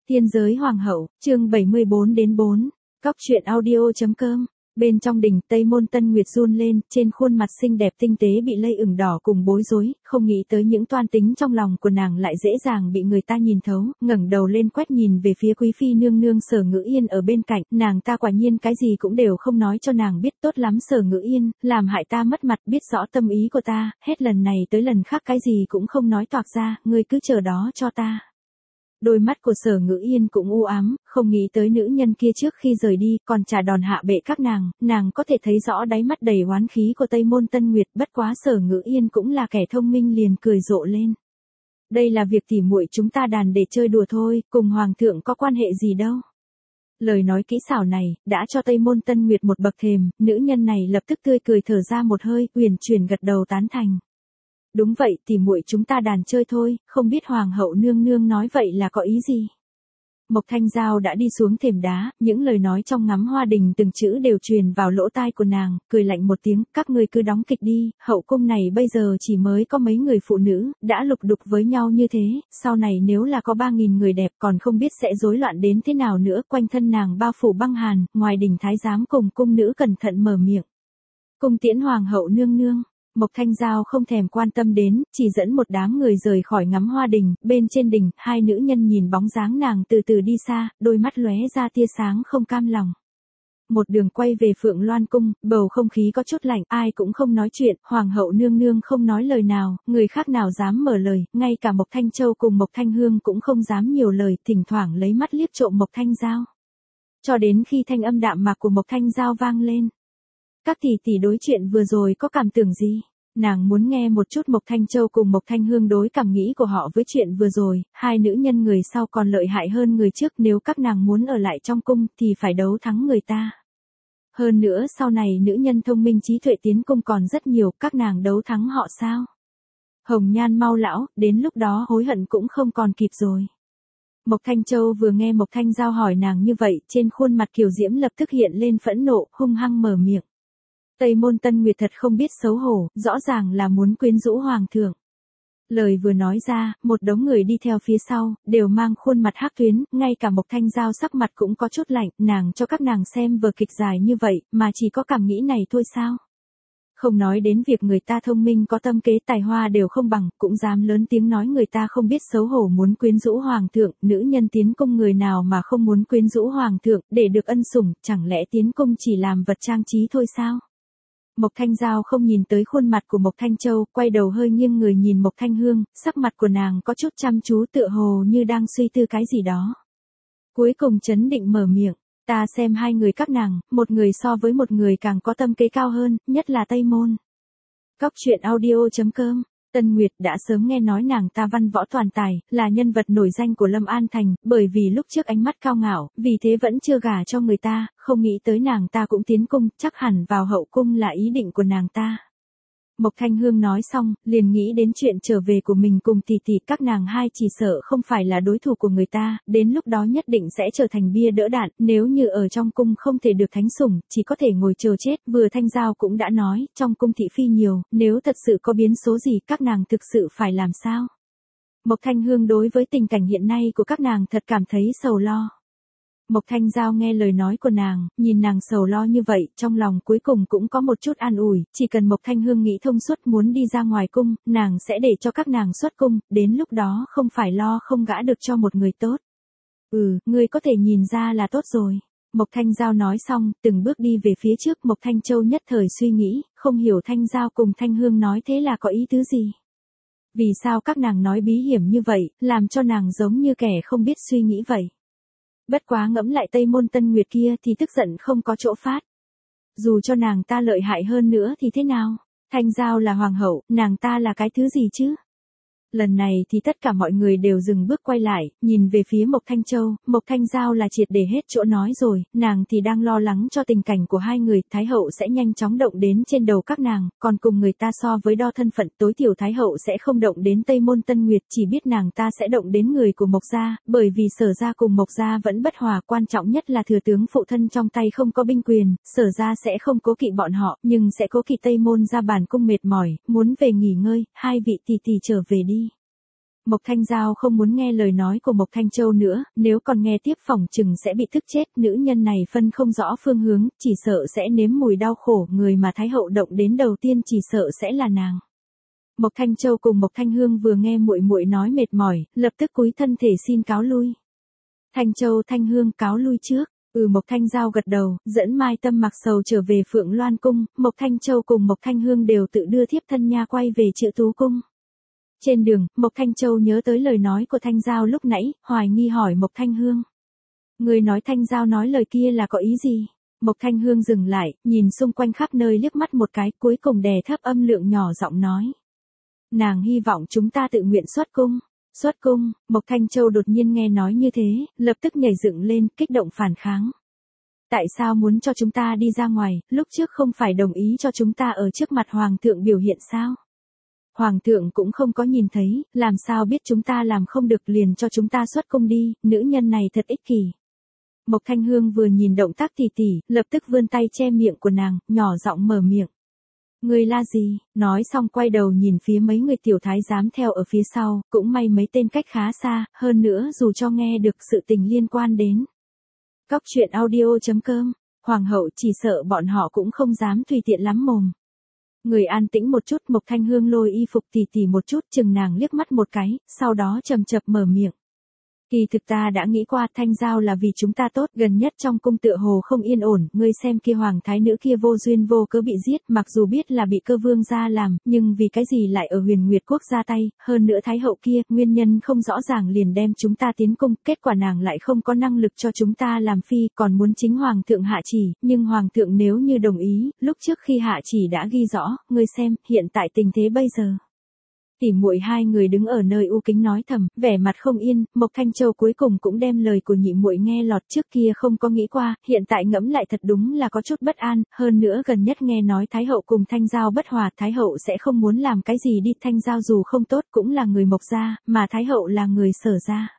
Tiên giới hoàng hậu, chương 74-4, Cóc truyện audio.com. Bên trong đình, Tây Môn Tân Nguyệt run lên, trên khuôn mặt xinh đẹp tinh tế bị lây ửng đỏ cùng bối rối, không nghĩ tới những toan tính trong lòng của nàng lại dễ dàng bị người ta nhìn thấu, ngẩng đầu lên quét nhìn về phía quý phi nương nương Sở Ngữ Yên ở bên cạnh, nàng ta quả nhiên cái gì cũng đều không nói cho nàng biết. Tốt lắm Sở Ngữ Yên, làm hại ta mất mặt, biết rõ tâm ý của ta, hết lần này tới lần khác cái gì cũng không nói toạc ra, ngươi cứ chờ đó cho ta. Đôi mắt của Sở Ngữ Yên cũng u ám, không nghĩ tới nữ nhân kia trước khi rời đi, còn trả đòn hạ bệ các nàng có thể thấy rõ đáy mắt đầy oán khí của Tây Môn Tân Nguyệt, bất quá Sở Ngữ Yên cũng là kẻ thông minh liền cười rộ lên. Đây là việc tỉ muội chúng ta đàn để chơi đùa thôi, cùng hoàng thượng có quan hệ gì đâu. Lời nói kỹ xảo này, đã cho Tây Môn Tân Nguyệt một bậc thềm, nữ nhân này lập tức tươi cười thở ra một hơi, uyển chuyển gật đầu tán thành. Đúng vậy, tỉ muội chúng ta đàn chơi thôi, không biết hoàng hậu nương nương nói vậy là có ý gì. Mộc Thanh Giao đã đi xuống thềm đá, những lời nói trong ngắm hoa đình từng chữ đều truyền vào lỗ tai của nàng, cười lạnh một tiếng, các ngươi cứ đóng kịch đi, hậu cung này bây giờ chỉ mới có mấy người phụ nữ, đã lục đục với nhau như thế, sau này nếu là có 3.000 người đẹp còn không biết sẽ rối loạn đến thế nào nữa. Quanh thân nàng bao phủ băng hàn, ngoài đình thái giám cùng cung nữ cẩn thận mở miệng. Cung tiễn hoàng hậu nương nương. Mộc Thanh Giao không thèm quan tâm đến, chỉ dẫn một đám người rời khỏi ngắm hoa đình, bên trên đình, hai nữ nhân nhìn bóng dáng nàng từ từ đi xa, đôi mắt lóe ra tia sáng không cam lòng. Một đường quay về Phượng Loan cung, bầu không khí có chút lạnh, ai cũng không nói chuyện, hoàng hậu nương nương không nói lời nào, người khác nào dám mở lời, ngay cả Mộc Thanh Châu cùng Mộc Thanh Hương cũng không dám nhiều lời, thỉnh thoảng lấy mắt liếc trộm Mộc Thanh Giao. Cho đến khi thanh âm đạm mạc của Mộc Thanh Giao vang lên. Các tỷ tỷ đối chuyện vừa rồi có cảm tưởng gì? Nàng muốn nghe một chút Mộc Thanh Châu cùng Mộc Thanh Hương đối cảm nghĩ của họ với chuyện vừa rồi, hai nữ nhân người sau còn lợi hại hơn người trước, nếu các nàng muốn ở lại trong cung thì phải đấu thắng người ta. Hơn nữa sau này nữ nhân thông minh trí tuệ tiến cung còn rất nhiều, các nàng đấu thắng họ sao? Hồng nhan mau lão, đến lúc đó hối hận cũng không còn kịp rồi. Mộc Thanh Châu vừa nghe Mộc Thanh Giao hỏi nàng như vậy, trên khuôn mặt kiều diễm lập tức hiện lên phẫn nộ, hung hăng mở miệng. Tây Môn Tân Nguyệt thật không biết xấu hổ, rõ ràng là muốn quyến rũ hoàng thượng. Lời vừa nói ra, một đống người đi theo phía sau, đều mang khuôn mặt hắc tuyến, ngay cả Mộc Thanh Giao sắc mặt cũng có chút lạnh, nàng cho các nàng xem vở kịch dài như vậy, mà chỉ có cảm nghĩ này thôi sao? Không nói đến việc người ta thông minh có tâm kế tài hoa đều không bằng, cũng dám lớn tiếng nói người ta không biết xấu hổ muốn quyến rũ hoàng thượng, nữ nhân tiến cung người nào mà không muốn quyến rũ hoàng thượng, để được ân sủng, chẳng lẽ tiến cung chỉ làm vật trang trí thôi sao? Mộc Thanh Giao không nhìn tới khuôn mặt của Mộc Thanh Châu, quay đầu hơi nghiêng người nhìn Mộc Thanh Hương, sắc mặt của nàng có chút chăm chú tựa hồ như đang suy tư cái gì đó. Cuối cùng trấn định mở miệng, ta xem hai người các nàng, một người so với một người càng có tâm kế cao hơn, nhất là Tây Môn. Cóc truyện audio.com. Tân Nguyệt đã sớm nghe nói nàng ta văn võ toàn tài, là nhân vật nổi danh của Lâm An Thành, bởi vì lúc trước ánh mắt cao ngạo, vì thế vẫn chưa gả cho người ta, không nghĩ tới nàng ta cũng tiến cung, chắc hẳn vào hậu cung là ý định của nàng ta. Mộc Thanh Hương nói xong, liền nghĩ đến chuyện trở về của mình cùng tỷ tỷ, các nàng hai chỉ sợ không phải là đối thủ của người ta, đến lúc đó nhất định sẽ trở thành bia đỡ đạn, nếu như ở trong cung không thể được thánh sủng, chỉ có thể ngồi chờ chết, vừa Thanh Giao cũng đã nói, trong cung thị phi nhiều, nếu thật sự có biến số gì các nàng thực sự phải làm sao? Mộc Thanh Hương đối với tình cảnh hiện nay của các nàng thật cảm thấy sầu lo. Mộc Thanh Giao nghe lời nói của nàng, nhìn nàng sầu lo như vậy, trong lòng cuối cùng cũng có một chút an ủi, chỉ cần Mộc Thanh Hương nghĩ thông suốt muốn đi ra ngoài cung, nàng sẽ để cho các nàng xuất cung, đến lúc đó không phải lo không gả được cho một người tốt. Ngươi có thể nhìn ra là tốt rồi. Mộc Thanh Giao nói xong, từng bước đi về phía trước, Mộc Thanh Châu nhất thời suy nghĩ, không hiểu Thanh Giao cùng Thanh Hương nói thế là có ý tứ gì. Vì sao các nàng nói bí hiểm như vậy, làm cho nàng giống như kẻ không biết suy nghĩ vậy. Bất quá ngẫm lại Tây Môn Tân Nguyệt kia thì tức giận không có chỗ phát. Dù cho nàng ta lợi hại hơn nữa thì thế nào? Thanh Giao là hoàng hậu, nàng ta là cái thứ gì chứ? Lần này thì tất cả mọi người đều dừng bước quay lại, nhìn về phía Mộc Thanh Châu, Mộc Thanh Giao là triệt để hết chỗ nói rồi, nàng thì đang lo lắng cho tình cảnh của hai người, Thái hậu sẽ nhanh chóng động đến trên đầu các nàng, còn cùng người ta so với đo thân phận, tối thiểu Thái hậu sẽ không động đến Tây Môn Tân Nguyệt, chỉ biết nàng ta sẽ động đến người của Mộc gia, bởi vì Sở gia cùng Mộc gia vẫn bất hòa, quan trọng nhất là thừa tướng phụ thân trong tay không có binh quyền, Sở gia sẽ không cố kỵ bọn họ, nhưng sẽ cố kỵ Tây Môn gia bản cung mệt mỏi, muốn về nghỉ ngơi, hai vị tỷ tỷ trở về đi. Mộc Thanh Giao không muốn nghe lời nói của Mộc Thanh Châu nữa, nếu còn nghe tiếp phỏng chừng sẽ bị tức chết, nữ nhân này phân không rõ phương hướng, chỉ sợ sẽ nếm mùi đau khổ, người mà Thái hậu động đến đầu tiên chỉ sợ sẽ là nàng. Mộc Thanh Châu cùng Mộc Thanh Hương vừa nghe muội muội nói mệt mỏi, lập tức cúi thân thể xin cáo lui. Thanh Châu Thanh Hương cáo lui trước. Mộc Thanh Giao gật đầu, dẫn Mai Tâm mặc sầu trở về Phượng Loan cung, Mộc Thanh Châu cùng Mộc Thanh Hương đều tự đưa thiếp thân nha quay về Chữ Tú cung. Trên đường, Mộc Thanh Châu nhớ tới lời nói của Thanh Giao lúc nãy, hoài nghi hỏi Mộc Thanh Hương. Người nói Thanh Giao nói lời kia là có ý gì? Mộc Thanh Hương dừng lại, nhìn xung quanh khắp nơi liếc mắt một cái, cuối cùng đè thấp âm lượng nhỏ giọng nói. Nàng hy vọng chúng ta tự nguyện xuất cung. Xuất cung, Mộc Thanh Châu đột nhiên nghe nói như thế, lập tức nhảy dựng lên, kích động phản kháng. Tại sao muốn cho chúng ta đi ra ngoài, lúc trước không phải đồng ý cho chúng ta ở trước mặt Hoàng thượng biểu hiện sao? Hoàng thượng cũng không có nhìn thấy, làm sao biết chúng ta làm không được liền cho chúng ta xuất cung đi, nữ nhân này thật ích kỷ. Mộc Thanh Hương vừa nhìn động tác tỉ tỉ, lập tức vươn tay che miệng của nàng, nhỏ giọng mở miệng. Người la gì, nói xong quay đầu nhìn phía mấy người tiểu thái giám theo ở phía sau, cũng may mấy tên cách khá xa, hơn nữa dù cho nghe được sự tình liên quan đến. Cóc truyện audio.com, Hoàng hậu chỉ sợ bọn họ cũng không dám tùy tiện lắm mồm. Người an tĩnh một chút, Mộc Thanh Hương lôi y phục tỉ tỉ một chút, chừng nàng liếc mắt một cái, sau đó chầm chập mở miệng. Kỳ thực ta đã nghĩ qua, Thanh Giao là vì chúng ta tốt, gần nhất trong cung tựa hồ không yên ổn, ngươi xem kia hoàng thái nữ kia vô duyên vô cớ bị giết, mặc dù biết là bị Cơ vương gia làm, nhưng vì cái gì lại ở Huyền Nguyệt quốc ra tay, hơn nữa thái hậu kia, nguyên nhân không rõ ràng liền đem chúng ta tiến cung, kết quả nàng lại không có năng lực cho chúng ta làm phi, còn muốn chính hoàng thượng hạ chỉ, nhưng hoàng thượng nếu như đồng ý, lúc trước khi hạ chỉ đã ghi rõ, ngươi xem, hiện tại tình thế bây giờ. Tỉ muội hai người đứng ở nơi u kính nói thầm, vẻ mặt không yên, Mộc Thanh Châu cuối cùng cũng đem lời của nhị muội nghe lọt, trước kia không có nghĩ qua, hiện tại ngẫm lại thật đúng là có chút bất an, hơn nữa gần nhất nghe nói Thái hậu cùng Thanh Giao bất hòa, Thái hậu sẽ không muốn làm cái gì đi, Thanh Giao dù không tốt cũng là người Mộc gia, mà Thái hậu là người Sở gia.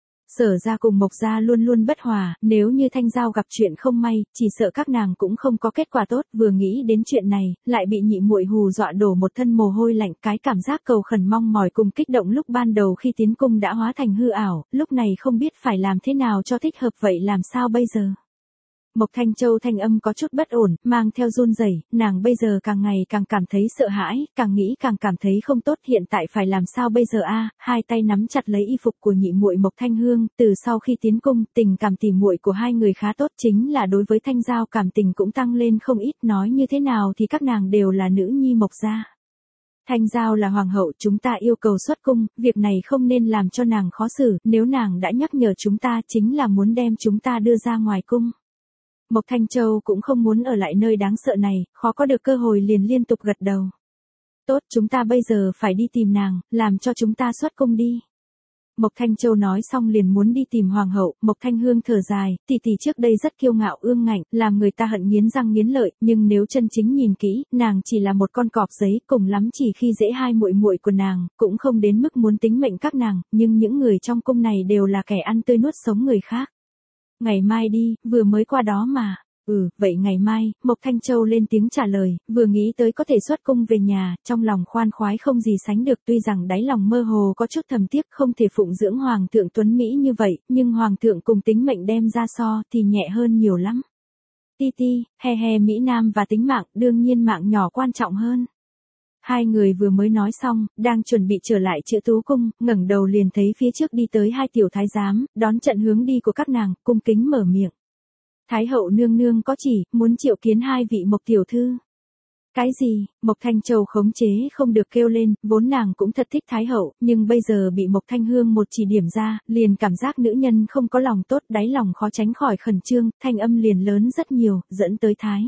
Sở gia cùng Mộc gia luôn luôn bất hòa, nếu như Thanh Giao gặp chuyện không may, chỉ sợ các nàng cũng không có kết quả tốt, vừa nghĩ đến chuyện này, lại bị nhị muội hù dọa đổ một thân mồ hôi lạnh, cái cảm giác cầu khẩn mong mỏi cùng kích động lúc ban đầu khi tiến cung đã hóa thành hư ảo, lúc này không biết phải làm thế nào cho thích hợp, vậy làm sao bây giờ? Mộc Thanh Châu thanh âm có chút bất ổn, mang theo run rẩy, nàng bây giờ càng ngày càng cảm thấy sợ hãi, càng nghĩ càng cảm thấy không tốt, hiện tại phải làm sao bây giờ a? Hai tay nắm chặt lấy y phục của nhị muội Mộc Thanh Hương, từ sau khi tiến cung, tình cảm tỉ muội của hai người khá tốt, chính là đối với Thanh Giao cảm tình cũng tăng lên không ít, nói như thế nào thì các nàng đều là nữ nhi Mộc gia. Thanh Giao là hoàng hậu, chúng ta yêu cầu xuất cung, việc này không nên làm cho nàng khó xử, nếu nàng đã nhắc nhở chúng ta chính là muốn đem chúng ta đưa ra ngoài cung. Mộc Thanh Châu cũng không muốn ở lại nơi đáng sợ này, khó có được cơ hội liền liên tục gật đầu. Tốt, chúng ta bây giờ phải đi tìm nàng, làm cho chúng ta xuất cung đi. Mộc Thanh Châu nói xong liền muốn đi tìm hoàng hậu, Mộc Thanh Hương thở dài, tỷ tỷ trước đây rất kiêu ngạo ương ngạnh, làm người ta hận nghiến răng nghiến lợi, nhưng nếu chân chính nhìn kỹ, nàng chỉ là một con cọp giấy, cùng lắm chỉ khi dễ hai muội muội của nàng, cũng không đến mức muốn tính mệnh các nàng, nhưng những người trong cung này đều là kẻ ăn tươi nuốt sống người khác. Ngày mai đi, vừa mới qua đó mà. Vậy ngày mai, Mộc Thanh Châu lên tiếng trả lời, vừa nghĩ tới có thể xuất cung về nhà, trong lòng khoan khoái không gì sánh được, tuy rằng đáy lòng mơ hồ có chút thầm tiếc không thể phụng dưỡng Hoàng thượng Tuấn Mỹ như vậy, nhưng Hoàng thượng cùng tính mệnh đem ra so thì nhẹ hơn nhiều lắm. Ti ti, he Mỹ Nam và tính mạng, đương nhiên mạng nhỏ quan trọng hơn. Hai người vừa mới nói xong, đang chuẩn bị trở lại Chữ Tú cung, ngẩng đầu liền thấy phía trước đi tới hai tiểu thái giám, đón trận hướng đi của các nàng, cung kính mở miệng. Thái hậu nương nương có chỉ, muốn triệu kiến hai vị Mộc tiểu thư. Cái gì? Mộc Thanh Châu khống chế không được kêu lên, vốn nàng cũng thật thích Thái hậu, nhưng bây giờ bị Mộc Thanh Hương một chỉ điểm ra, liền cảm giác nữ nhân không có lòng tốt, đáy lòng khó tránh khỏi khẩn trương, thanh âm liền lớn rất nhiều, dẫn tới Thái.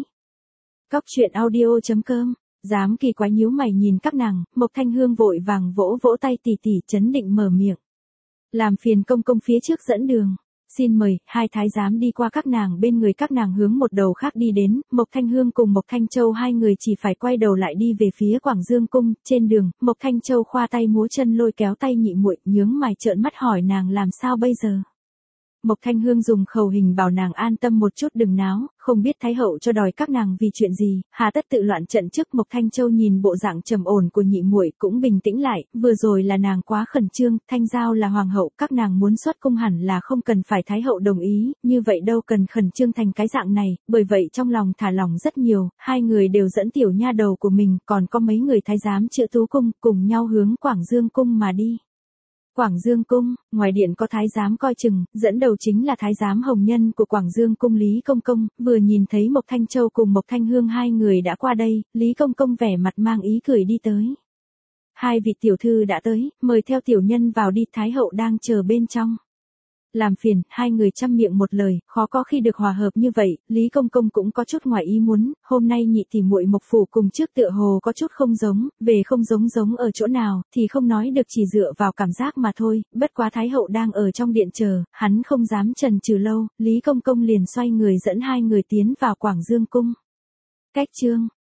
Cóc truyện audio.com, dám kỳ quái nhíu mày nhìn các nàng, Mộc Thanh Hương vội vàng vỗ vỗ tay tỉ tỉ chấn định mở miệng. Làm phiền công công phía trước dẫn đường. Xin mời, hai thái giám đi qua các nàng bên người các nàng hướng một đầu khác đi đến, Mộc Thanh Hương cùng Mộc Thanh Châu hai người chỉ phải quay đầu lại đi về phía Quảng Dương cung, trên đường, Mộc Thanh Châu khoa tay múa chân lôi kéo tay nhị muội, nhướng mày trợn mắt hỏi nàng làm sao bây giờ. Mộc Thanh Hương dùng khẩu hình bảo nàng an tâm một chút đừng náo, không biết Thái hậu cho đòi các nàng vì chuyện gì, hà tất tự loạn trận trước. Mộc Thanh Châu nhìn bộ dạng trầm ổn của nhị muội cũng bình tĩnh lại, vừa rồi là nàng quá khẩn trương, Thanh Giao là hoàng hậu, các nàng muốn xuất cung hẳn là không cần phải Thái hậu đồng ý, như vậy đâu cần khẩn trương thành cái dạng này, bởi vậy trong lòng thả lỏng rất nhiều, hai người đều dẫn tiểu nha đầu của mình, còn có mấy người thái giám Chữ Tú cung, cùng nhau hướng Quảng Dương cung mà đi. Quảng Dương cung, ngoài điện có thái giám coi chừng, dẫn đầu chính là thái giám hồng nhân của Quảng Dương cung Lý Công Công, vừa nhìn thấy Mộc Thanh Châu cùng Mộc Thanh Hương hai người đã qua đây, Lý Công Công vẻ mặt mang ý cười đi tới. Hai vị tiểu thư đã tới, mời theo tiểu nhân vào đi, Thái hậu đang chờ bên trong. Làm phiền, hai người chăm miệng một lời, khó có khi được hòa hợp như vậy, Lý Công Công cũng có chút ngoài ý muốn, hôm nay nhị tỷ muội Mộc phủ cùng trước tựa hồ có chút không giống, về không giống ở chỗ nào, thì không nói được, chỉ dựa vào cảm giác mà thôi, bất quá Thái hậu đang ở trong điện chờ, hắn không dám chần chừ lâu, Lý Công Công liền xoay người dẫn hai người tiến vào Quảng Dương cung. Cách chương